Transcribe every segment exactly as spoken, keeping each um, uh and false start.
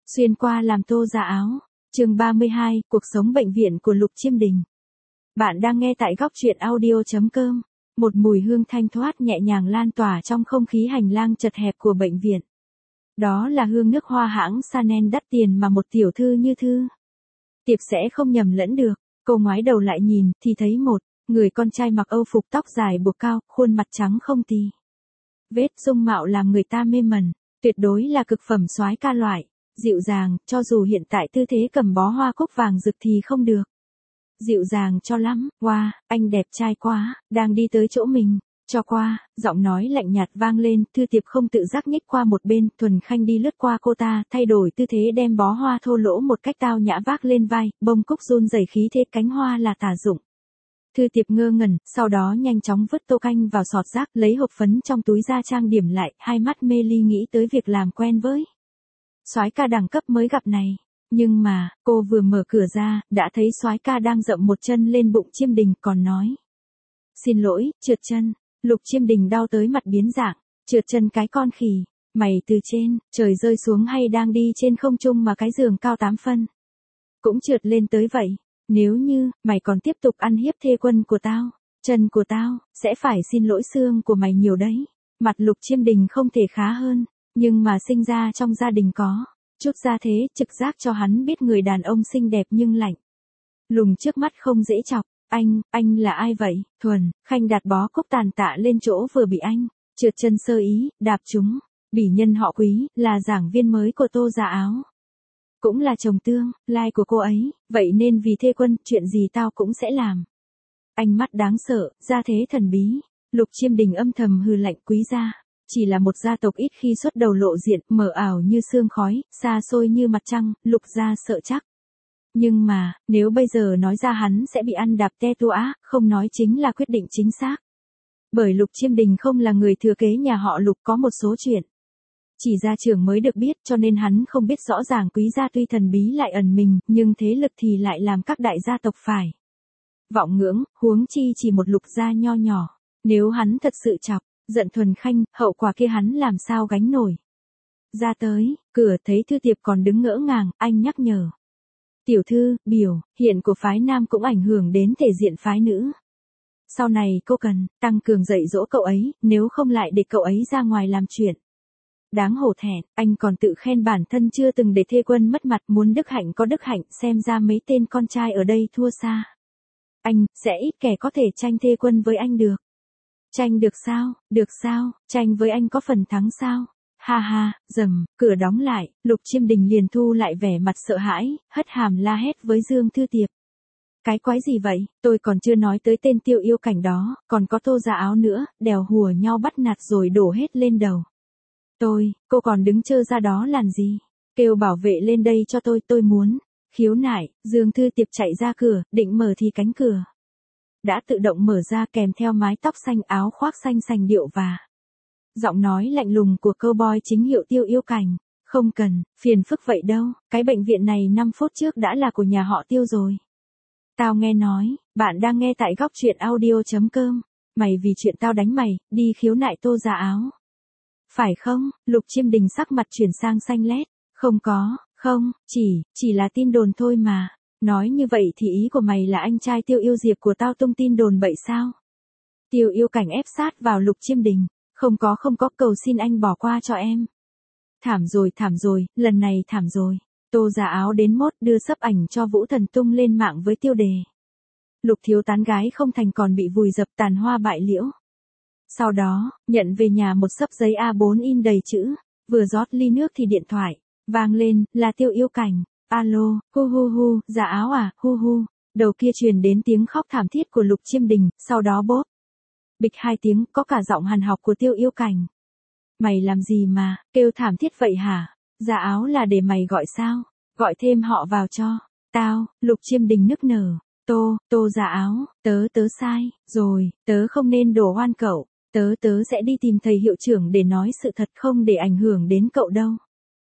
Xuyên qua làm tô ra áo. Chương ba mươi hai, cuộc sống bệnh viện của Lục Chiêm Đình. Bạn đang nghe tại góc truyện audio chấm com. Một mùi hương thanh thoát nhẹ nhàng lan tỏa trong không khí hành lang chật hẹp của bệnh viện. Đó là hương nước hoa hãng Chanel đắt tiền mà một tiểu thư như Thư Tiệp sẽ không nhầm lẫn được. Cô ngoái đầu lại nhìn thì thấy một người con trai mặc âu phục tóc dài buộc cao, khuôn mặt trắng không tì vết, dung mạo làm người ta mê mẩn, tuyệt đối là cực phẩm soái ca loại. Dịu dàng, cho dù hiện tại tư thế cầm bó hoa cúc vàng rực thì không được. Dịu dàng cho lắm, wow, anh đẹp trai quá, đang đi tới chỗ mình, cho qua, giọng nói lạnh nhạt vang lên, Thư Tiệp không tự giác nhích qua một bên, Thuần Khanh đi lướt qua cô ta, thay đổi tư thế đem bó hoa thô lỗ một cách tao nhã vác lên vai, bông cúc run rẩy khí thế cánh hoa là tả dụng. Thư Tiệp ngơ ngẩn, sau đó nhanh chóng vứt tô canh vào sọt rác, lấy hộp phấn trong túi ra trang điểm lại, hai mắt mê ly nghĩ tới việc làm quen với soái ca đẳng cấp mới gặp này. Nhưng mà, cô vừa mở cửa ra, đã thấy soái ca đang dậm một chân lên bụng Chiêm Đình, còn nói: "Xin lỗi, trượt chân." Lục Chiêm Đình đau tới mặt biến dạng, "Trượt chân cái con khỉ, mày từ trên trời rơi xuống hay đang đi trên không trung mà cái giường cao tám phân cũng trượt lên tới vậy? Nếu như mày còn tiếp tục ăn hiếp thê quân của tao, chân của tao sẽ phải xin lỗi xương của mày nhiều đấy." Mặt Lục Chiêm Đình không thể khá hơn, nhưng mà sinh ra trong gia đình có chút gia thế, trực giác cho hắn biết người đàn ông xinh đẹp nhưng lạnh lùng trước mắt không dễ chọc. "Anh, anh là ai vậy?" Thuần Khanh đặt bó cúc tàn tạ lên chỗ vừa bị anh trượt chân sơ ý đạp trúng. "Bỉ nhân họ Quý, là giảng viên mới của Tô Gia Áo, cũng là chồng tương lai của cô ấy, vậy nên vì thê quân, chuyện gì tao cũng sẽ làm." Ánh mắt đáng sợ, gia thế thần bí. Lục Chiêm Đình âm thầm hừ lạnh, Quý gia chỉ là một gia tộc ít khi xuất đầu lộ diện, mờ ảo như sương khói, xa xôi như mặt trăng, Lục gia sợ chắc. Nhưng mà, nếu bây giờ nói ra hắn sẽ bị ăn đạp te tua, không nói chính là quyết định chính xác. Bởi Lục Chiêm Đình không là người thừa kế nhà họ Lục, có một số chuyện chỉ gia trưởng mới được biết, cho nên hắn không biết rõ ràng Quý gia tuy thần bí lại ẩn mình, nhưng thế lực thì lại làm các đại gia tộc phải vọng ngưỡng, huống chi chỉ một Lục gia nho nhỏ. Nếu hắn thật sự chọc giận Thuần Khanh, hậu quả kia hắn làm sao gánh nổi. Ra tới cửa thấy Thư Tiệp còn đứng ngỡ ngàng, anh nhắc nhở: "Tiểu thư, biểu hiện của phái nam cũng ảnh hưởng đến thể diện phái nữ. Sau này cô cần tăng cường dạy dỗ cậu ấy, nếu không lại để cậu ấy ra ngoài làm chuyện đáng hổ thẹn." Anh còn tự khen bản thân chưa từng để thê quân mất mặt, muốn đức hạnh có đức hạnh, xem ra mấy tên con trai ở đây thua xa. Anh sẽ ít kẻ có thể tranh thê quân với anh được. Tranh được sao? Được sao? Tranh với anh có phần thắng sao? Ha ha, rầm, cửa đóng lại, Lục Chiêm Đình liền thu lại vẻ mặt sợ hãi, hất hàm la hét với Dương Thư Tiệp: "Cái quái gì vậy? Tôi còn chưa nói tới tên Tiêu Yêu Cảnh đó, còn có Tô Gia Áo nữa, đèo hùa nhau bắt nạt rồi đổ hết lên đầu tôi, cô còn đứng trơ ra đó làm gì? Kêu bảo vệ lên đây cho tôi, tôi muốn khiếu nại." Dương Thư Tiệp chạy ra cửa, định mở thì cánh cửa đã tự động mở ra, kèm theo mái tóc xanh, áo khoác xanh sành điệu và giọng nói lạnh lùng của cowboy chính hiệu Tiêu Yêu Cảnh: "Không cần, phiền phức vậy đâu, cái bệnh viện này năm phút trước đã là của nhà họ Tiêu rồi. Tao nghe nói." Bạn đang nghe tại góc truyện audio chấm com. "Mày vì chuyện tao đánh mày, đi khiếu nại Tô Gia Áo, phải không?" Lục Chiêm Đình sắc mặt chuyển sang xanh lét. "Không có, không, chỉ, chỉ là tin đồn thôi mà." "Nói như vậy thì ý của mày là anh trai Tiêu Yêu Diệp của tao tung tin đồn bậy sao?" Tiêu Yêu Cảnh ép sát vào Lục Chiêm Đình: "Không có không có, cầu xin anh bỏ qua cho em." "Thảm rồi thảm rồi, lần này thảm rồi." Tô Gia Áo đến mốt đưa sấp ảnh cho Vũ Thần tung lên mạng với tiêu đề: "Lục thiếu tán gái không thành còn bị vùi dập tàn hoa bại liễu." Sau đó, nhận về nhà một xấp giấy a bốn in đầy chữ. Vừa rót ly nước thì điện thoại vang lên, là Tiêu Yêu Cảnh. "Alo, hu hu hu, Gia Áo à, hu hu." Đầu kia truyền đến tiếng khóc thảm thiết của Lục Chiêm Đình, sau đó bốp bịch hai tiếng, có cả giọng hằn học của Tiêu Yêu Cảnh: "Mày làm gì mà kêu thảm thiết vậy hả? Gia Áo là để mày gọi sao? Gọi thêm họ vào cho tao." Lục Chiêm Đình nức nở: Tô, Tô Gia Áo, tớ tớ sai rồi, tớ không nên đổ oan cậu. Tớ tớ sẽ đi tìm thầy hiệu trưởng để nói sự thật, không để ảnh hưởng đến cậu đâu.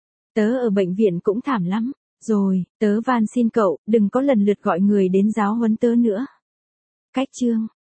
Tớ ở bệnh viện cũng thảm lắm rồi, tớ van xin cậu, đừng có lần lượt gọi người đến giáo huấn tớ nữa." Cách chương